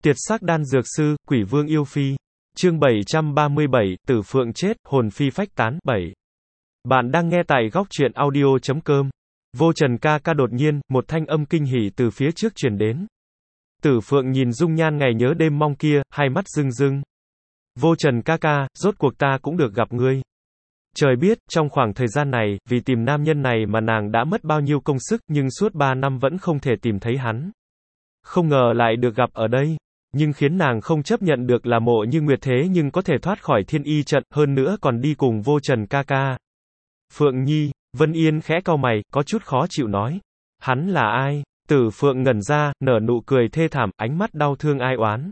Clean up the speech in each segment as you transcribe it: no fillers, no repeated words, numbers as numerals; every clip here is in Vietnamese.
Tiệt sắc đan dược sư, quỷ vương yêu phi. Chương 737, Tử Phượng chết, hồn phi phách tán. 7. Bạn đang nghe tại góc truyện audio.com. Vô Trần ca ca đột nhiên, một thanh âm kinh hỉ từ phía trước truyền đến. Tử Phượng nhìn dung nhan ngày nhớ đêm mong kia, hai mắt rưng rưng. Vô Trần ca ca, rốt cuộc ta cũng được gặp ngươi. Trời biết, trong khoảng thời gian này, vì tìm nam nhân này mà nàng đã mất bao nhiêu công sức, nhưng suốt 3 năm vẫn không thể tìm thấy hắn. Không ngờ lại được gặp ở đây. Nhưng khiến nàng không chấp nhận được là Mộ Như Nguyệt thế nhưng có thể thoát khỏi thiên y trận, hơn nữa còn đi cùng Vô Trần ca ca. Phượng Nhi, Vân Yên khẽ cau mày, có chút khó chịu nói. Hắn là ai? Tử Phượng ngẩn ra, nở nụ cười thê thảm, ánh mắt đau thương ai oán.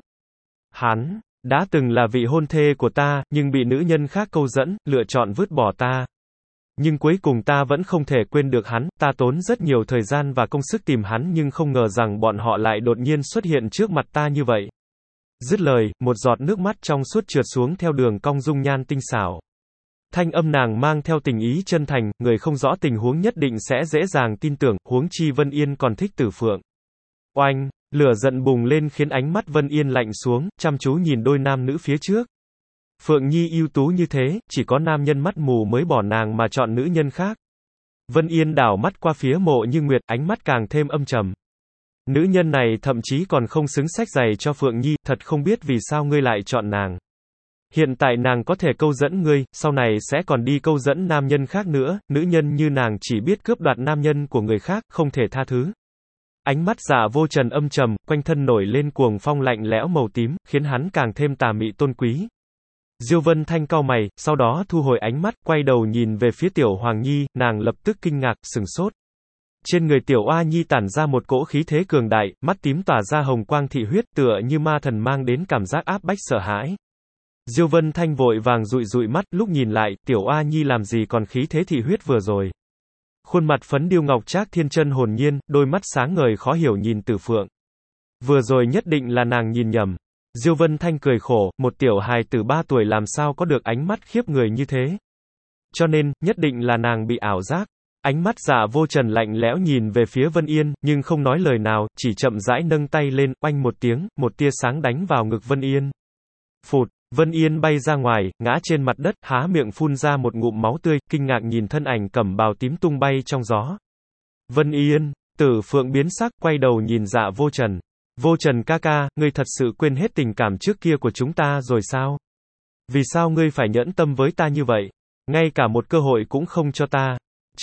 Hắn đã từng là vị hôn thê của ta, nhưng bị nữ nhân khác câu dẫn, lựa chọn vứt bỏ ta. Nhưng cuối cùng ta vẫn không thể quên được hắn, ta tốn rất nhiều thời gian và công sức tìm hắn nhưng không ngờ rằng bọn họ lại đột nhiên xuất hiện trước mặt ta như vậy. Dứt lời, một giọt nước mắt trong suốt trượt xuống theo đường cong dung nhan tinh xảo. Thanh âm nàng mang theo tình ý chân thành, người không rõ tình huống nhất định sẽ dễ dàng tin tưởng, huống chi Vân Yên còn thích Tử Phượng. Oanh, lửa giận bùng lên khiến ánh mắt Vân Yên lạnh xuống, chăm chú nhìn đôi nam nữ phía trước. Phượng Nhi ưu tú như thế, chỉ có nam nhân mắt mù mới bỏ nàng mà chọn nữ nhân khác. Vân Yên đảo mắt qua phía Mộ Như Nguyệt, ánh mắt càng thêm âm trầm. Nữ nhân này thậm chí còn không xứng xách giày cho Phượng Nhi, thật không biết vì sao ngươi lại chọn nàng. Hiện tại nàng có thể câu dẫn ngươi, sau này sẽ còn đi câu dẫn nam nhân khác nữa, nữ nhân như nàng chỉ biết cướp đoạt nam nhân của người khác, không thể tha thứ. Ánh mắt Dạ Vô Trần âm trầm, quanh thân nổi lên cuồng phong lạnh lẽo màu tím, khiến hắn càng thêm tà mị tôn quý. Diêu Vân Thanh cau mày, sau đó thu hồi ánh mắt, quay đầu nhìn về phía Tiểu Hoàng Nhi, nàng lập tức kinh ngạc, sừng sốt. Trên người Tiểu Oa Nhi tản ra một cỗ khí thế cường đại, mắt tím tỏa ra hồng quang thị huyết, tựa như ma thần mang đến cảm giác áp bách sợ hãi. Diêu Vân Thanh vội vàng dụi dụi mắt, lúc nhìn lại, Tiểu Oa Nhi làm gì còn khí thế thị huyết vừa rồi. Khuôn mặt phấn điêu ngọc trác thiên chân hồn nhiên, đôi mắt sáng ngời khó hiểu nhìn Tử Phượng. Vừa rồi nhất định là nàng nhìn nhầm. Diêu Vân Thanh cười khổ, một tiểu hài tử 3 tuổi làm sao có được ánh mắt khiếp người như thế. Cho nên, nhất định là nàng bị ảo giác. Ánh mắt Dạ Vô Trần lạnh lẽo nhìn về phía Vân Yên, nhưng không nói lời nào, chỉ chậm rãi nâng tay lên, oanh một tiếng, một tia sáng đánh vào ngực Vân Yên. Phụt, Vân Yên bay ra ngoài, ngã trên mặt đất, há miệng phun ra một ngụm máu tươi, kinh ngạc nhìn thân ảnh cẩm bào tím tung bay trong gió. Vân Yên, Tử Phượng biến sắc, quay đầu nhìn Dạ Vô Trần. Vô Trần ca ca, ngươi thật sự quên hết tình cảm trước kia của chúng ta rồi sao? Vì sao ngươi phải nhẫn tâm với ta như vậy? Ngay cả một cơ hội cũng không cho ta.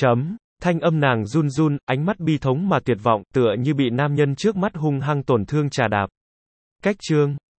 Thanh âm nàng run run, ánh mắt bi thống mà tuyệt vọng, tựa như bị nam nhân trước mắt hung hăng tổn thương trà đạp. Cách chương